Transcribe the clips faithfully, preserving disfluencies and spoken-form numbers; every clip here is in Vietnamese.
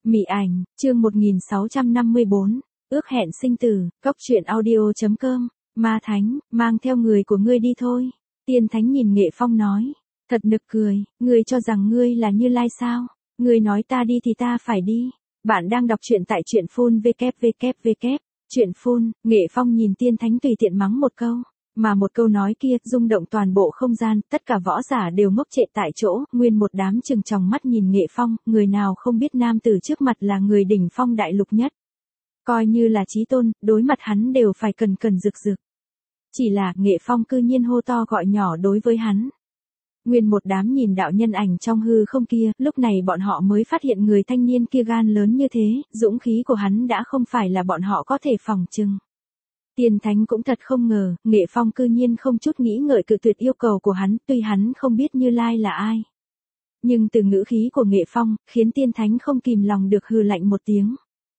Mị ảnh, chương một nghìn sáu trăm năm mươi bốn, ước hẹn sinh tử, cốc truyện audio.com, ma thánh, mang theo người của ngươi đi thôi. Tiên thánh nhìn Nghệ Phong nói, thật nực cười, ngươi cho rằng ngươi là Như Lai sao? Ngươi nói ta đi thì ta phải đi. Bạn đang đọc truyện tại truyện phun www. Truyện phun, Nghệ Phong nhìn tiên thánh tùy tiện mắng một câu. Mà một câu nói kia, rung động toàn bộ không gian, tất cả võ giả đều ngốc trệ tại chỗ, nguyên một đám trừng tròng mắt nhìn Nghệ Phong, người nào không biết nam tử trước mặt là người đỉnh phong đại lục nhất. Coi như là chí tôn, đối mặt hắn đều phải cần cần rực rực. Chỉ là, Nghệ Phong cư nhiên hô to gọi nhỏ đối với hắn. Nguyên một đám nhìn đạo nhân ảnh trong hư không kia, lúc này bọn họ mới phát hiện người thanh niên kia gan lớn như thế, dũng khí của hắn đã không phải là bọn họ có thể phòng trừng. Tiên thánh cũng thật không ngờ, Nghệ Phong cư nhiên không chút nghĩ ngợi cự tuyệt yêu cầu của hắn, tuy hắn không biết Như Lai là ai. Nhưng từ ngữ khí của Nghệ Phong, khiến tiên thánh không kìm lòng được hừ lạnh một tiếng.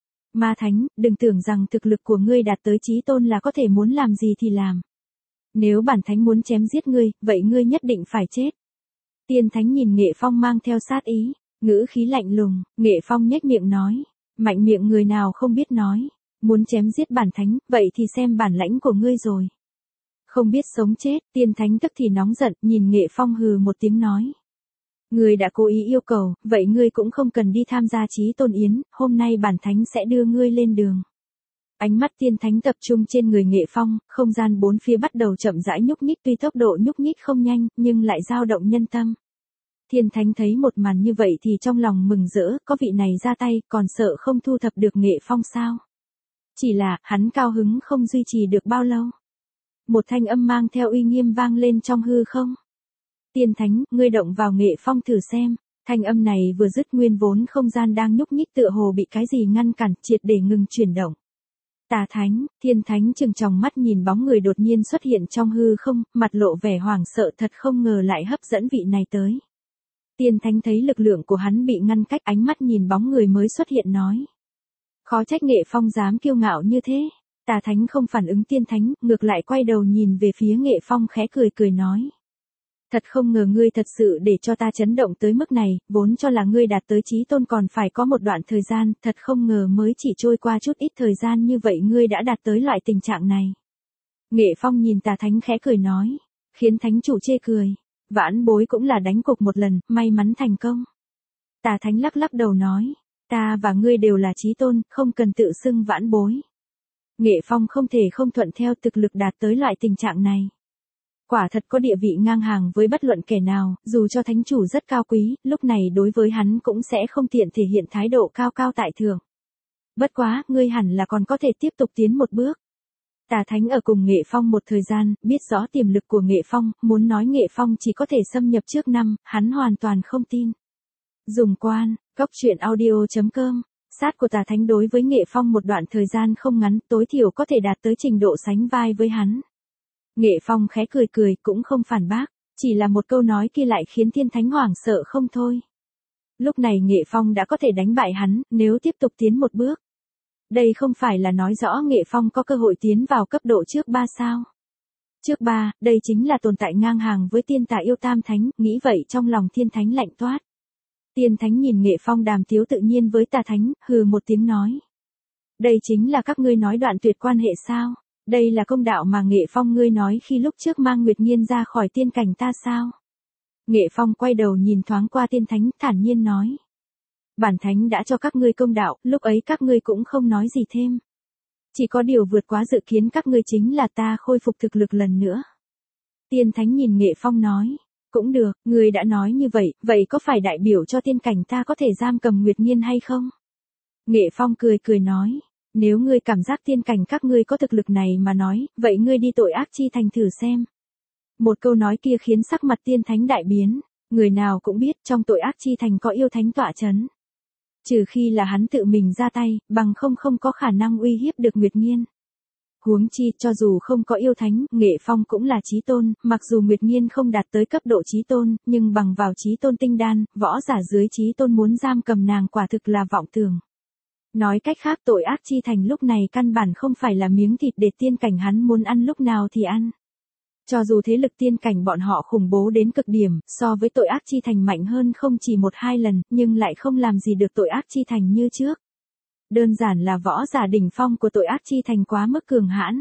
Ma thánh, đừng tưởng rằng thực lực của ngươi đạt tới chí tôn là có thể muốn làm gì thì làm. Nếu bản thánh muốn chém giết ngươi, vậy ngươi nhất định phải chết. Tiên thánh nhìn Nghệ Phong mang theo sát ý, ngữ khí lạnh lùng, Nghệ Phong nhếch miệng nói, mạnh miệng người nào không biết nói. Muốn chém giết bản thánh, vậy thì xem bản lãnh của ngươi rồi. Không biết sống chết, tiên thánh tức thì nóng giận, nhìn Nghệ Phong hừ một tiếng nói. Ngươi đã cố ý yêu cầu, vậy ngươi cũng không cần đi tham gia chí tôn yến, hôm nay bản thánh sẽ đưa ngươi lên đường. Ánh mắt tiên thánh tập trung trên người Nghệ Phong, không gian bốn phía bắt đầu chậm rãi nhúc nhích, tuy tốc độ nhúc nhích không nhanh, nhưng lại dao động nhân tâm. Thiên thánh thấy một màn như vậy thì trong lòng mừng rỡ, có vị này ra tay, còn sợ không thu thập được Nghệ Phong sao? Chỉ là, hắn cao hứng không duy trì được bao lâu. Một thanh âm mang theo uy nghiêm vang lên trong hư không. Tiên thánh, ngươi động vào Nghệ Phong thử xem. Thanh âm này vừa dứt nguyên vốn không gian đang nhúc nhích tựa hồ bị cái gì ngăn cản, triệt để ngừng chuyển động. Tà thánh, thiên thánh trừng tròng mắt nhìn bóng người đột nhiên xuất hiện trong hư không, mặt lộ vẻ hoảng sợ, thật không ngờ lại hấp dẫn vị này tới. Tiên thánh thấy lực lượng của hắn bị ngăn cách, ánh mắt nhìn bóng người mới xuất hiện nói. Khó trách Nghệ Phong dám kiêu ngạo như thế. Tà thánh không phản ứng tiên thánh, ngược lại quay đầu nhìn về phía Nghệ Phong khẽ cười cười nói. Thật không ngờ ngươi thật sự để cho ta chấn động tới mức này, vốn cho là ngươi đạt tới chí tôn còn phải có một đoạn thời gian, thật không ngờ mới chỉ trôi qua chút ít thời gian như vậy ngươi đã đạt tới loại tình trạng này. Nghệ Phong nhìn tà thánh khẽ cười nói, khiến thánh chủ chê cười. Vãn bối cũng là đánh cuộc một lần, may mắn thành công. Tà thánh lắc lắc đầu nói. Ta và ngươi đều là chí tôn, không cần tự xưng vãn bối. Nghệ Phong không thể không thuận theo thực lực đạt tới loại tình trạng này. Quả thật có địa vị ngang hàng với bất luận kẻ nào, dù cho thánh chủ rất cao quý, lúc này đối với hắn cũng sẽ không tiện thể hiện thái độ cao cao tại thượng. Bất quá, ngươi hẳn là còn có thể tiếp tục tiến một bước. Tà thánh ở cùng Nghệ Phong một thời gian, biết rõ tiềm lực của Nghệ Phong, muốn nói Nghệ Phong chỉ có thể xâm nhập trước năm, hắn hoàn toàn không tin. Dùng quan, cốc truyện audio.com, sát của tà thánh đối với Nghệ Phong một đoạn thời gian không ngắn, tối thiểu có thể đạt tới trình độ sánh vai với hắn. Nghệ Phong khẽ cười cười, cũng không phản bác, chỉ là một câu nói kia lại khiến thiên thánh hoảng sợ không thôi. Lúc này Nghệ Phong đã có thể đánh bại hắn, nếu tiếp tục tiến một bước. Đây không phải là nói rõ Nghệ Phong có cơ hội tiến vào cấp độ trước ba sao. Trước ba, đây chính là tồn tại ngang hàng với tiên tà yêu tam thánh, nghĩ vậy trong lòng thiên thánh lạnh toát. Tiên thánh nhìn Nghệ Phong đàm tiếu tự nhiên với tà thánh, hừ một tiếng nói. Đây chính là các ngươi nói đoạn tuyệt quan hệ sao? Đây là công đạo mà Nghệ Phong ngươi nói khi lúc trước mang Nguyệt Nghiên ra khỏi tiên cảnh ta sao? Nghệ Phong quay đầu nhìn thoáng qua tiên thánh, thản nhiên nói. Bản thánh đã cho các ngươi công đạo, lúc ấy các ngươi cũng không nói gì thêm. Chỉ có điều vượt quá dự kiến các ngươi chính là ta khôi phục thực lực lần nữa. Tiên thánh nhìn Nghệ Phong nói. Cũng được, ngươi đã nói như vậy, vậy có phải đại biểu cho tiên cảnh ta có thể giam cầm Nguyệt Nghiên hay không? Nghệ Phong cười cười nói, nếu ngươi cảm giác tiên cảnh các ngươi có thực lực này mà nói, vậy ngươi đi tội ác chi thành thử xem. Một câu nói kia khiến sắc mặt tiên thánh đại biến, người nào cũng biết trong tội ác chi thành có yêu thánh tọa chấn. Trừ khi là hắn tự mình ra tay, bằng không không có khả năng uy hiếp được Nguyệt Nghiên. Huống chi, cho dù không có yêu thánh, Nghệ Phong cũng là chí tôn, mặc dù Nguyệt Nghiên không đạt tới cấp độ chí tôn, nhưng bằng vào chí tôn tinh đan, võ giả dưới chí tôn muốn giam cầm nàng quả thực là vọng tưởng. Nói cách khác tội ác chi thành lúc này căn bản không phải là miếng thịt để tiên cảnh hắn muốn ăn lúc nào thì ăn. Cho dù thế lực tiên cảnh bọn họ khủng bố đến cực điểm, so với tội ác chi thành mạnh hơn không chỉ một hai lần, nhưng lại không làm gì được tội ác chi thành như trước. Đơn giản là võ giả đỉnh phong của tội ác chi thành quá mức cường hãn.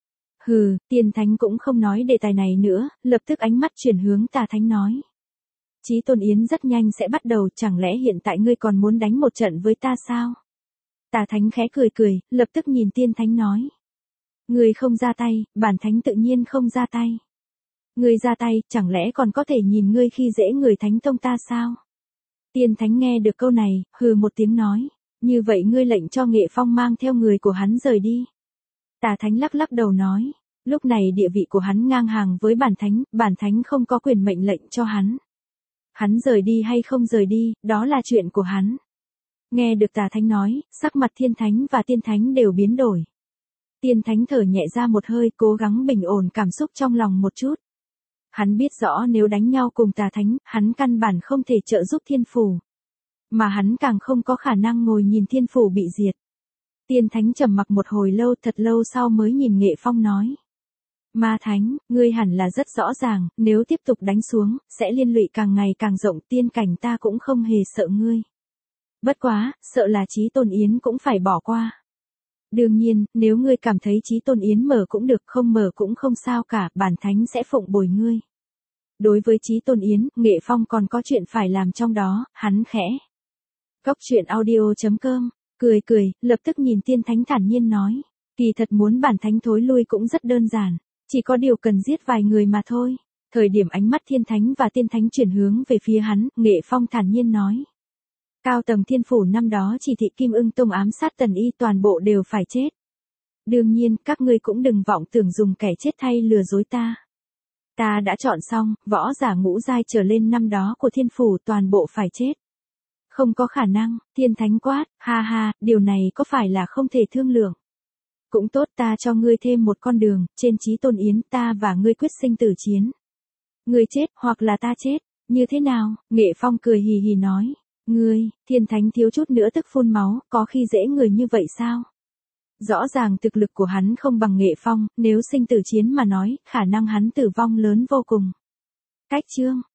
Hừ, tiên thánh cũng không nói đề tài này nữa, lập tức ánh mắt chuyển hướng tà thánh nói. Chí Tôn Yến rất nhanh sẽ bắt đầu, chẳng lẽ hiện tại ngươi còn muốn đánh một trận với ta sao? Tà thánh khẽ cười cười, lập tức nhìn tiên thánh nói. Ngươi không ra tay, bản thánh tự nhiên không ra tay. Ngươi ra tay, chẳng lẽ còn có thể nhìn ngươi khi dễ người thánh tông ta sao? Tiên thánh nghe được câu này, hừ một tiếng nói. Như vậy ngươi lệnh cho Nghệ Phong mang theo người của hắn rời đi. Tà thánh lắc lắc đầu nói. Lúc này địa vị của hắn ngang hàng với bản thánh, bản thánh không có quyền mệnh lệnh cho hắn. Hắn rời đi hay không rời đi, đó là chuyện của hắn. Nghe được tà thánh nói, sắc mặt thiên thánh và tiên thánh đều biến đổi. Tiên thánh thở nhẹ ra một hơi, cố gắng bình ổn cảm xúc trong lòng một chút. Hắn biết rõ nếu đánh nhau cùng tà thánh, hắn căn bản không thể trợ giúp thiên phủ. Mà hắn càng không có khả năng ngồi nhìn thiên phủ bị diệt. Tiên thánh trầm mặc một hồi lâu, thật lâu sau mới nhìn Nghệ Phong nói. Ma thánh, ngươi hẳn là rất rõ ràng, nếu tiếp tục đánh xuống, sẽ liên lụy càng ngày càng rộng, tiên cảnh ta cũng không hề sợ ngươi. Bất quá, sợ là Chí Tôn Yến cũng phải bỏ qua. Đương nhiên, nếu ngươi cảm thấy Chí Tôn Yến mở cũng được, không mở cũng không sao cả, bản thánh sẽ phụng bồi ngươi. Đối với Chí Tôn Yến, Nghệ Phong còn có chuyện phải làm trong đó, hắn khẽ. Cốc truyện audio chấm com, cười cười, lập tức nhìn tiên thánh thản nhiên nói. Kỳ thật muốn bản thánh thối lui cũng rất đơn giản, chỉ có điều cần giết vài người mà thôi. Thời điểm ánh mắt thiên thánh và tiên thánh chuyển hướng về phía hắn, Nghệ Phong thản nhiên nói. Cao tầng thiên phủ năm đó chỉ thị Kim Ưng Tông ám sát Tần Y toàn bộ đều phải chết. Đương nhiên, các ngươi cũng đừng vọng tưởng dùng kẻ chết thay lừa dối ta. Ta đã chọn xong, võ giả ngũ giai trở lên năm đó của thiên phủ toàn bộ phải chết. Không có khả năng, thiên thánh quát, ha ha, điều này có phải là không thể thương lượng. Cũng tốt, ta cho ngươi thêm một con đường, trên Chí Tôn Yến ta và ngươi quyết sinh tử chiến. Ngươi chết, hoặc là ta chết, như thế nào? Nghệ Phong cười hì hì nói. Ngươi, thiên thánh thiếu chút nữa tức phun máu, có khi dễ người như vậy sao? Rõ ràng thực lực của hắn không bằng Nghệ Phong, nếu sinh tử chiến mà nói, khả năng hắn tử vong lớn vô cùng. Cách chương.